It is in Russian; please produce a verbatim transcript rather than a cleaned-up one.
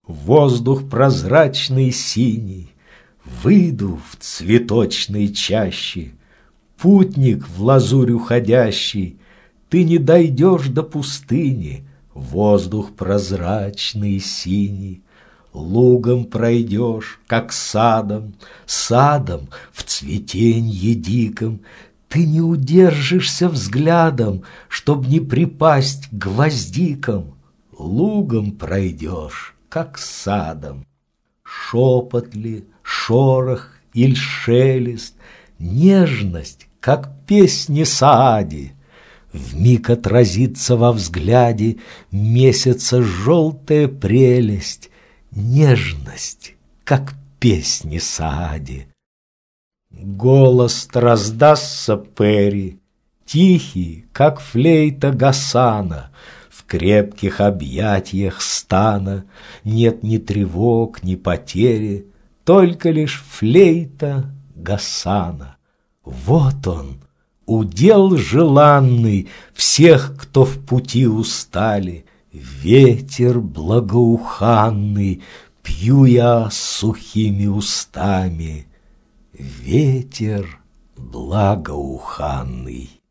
Воздух прозрачный синий, выйду в цветочной чаще. Путник в лазурь уходящий, ты не дойдешь до пустыни. Воздух прозрачный синий, лугом пройдешь, как садом, садом в цветенье диком. Ты не удержишься взглядом, чтоб не припасть к гвоздикам. Лугом пройдешь, как садом. Шепот ли, шорох иль шелест, нежность, как песни Саади. Вмиг отразится во взгляде месяца желтая прелесть, нежность, как песни Саади. Голос раздастся Пери, тихий, как флейта Гасана. В крепких объятиях стана нет ни тревог, ни потери, только лишь флейта Гасана. Вот он, удел желанный всех, кто в пути устали. Ветер благоуханный пью я сухими устами. Ветер благоуханный.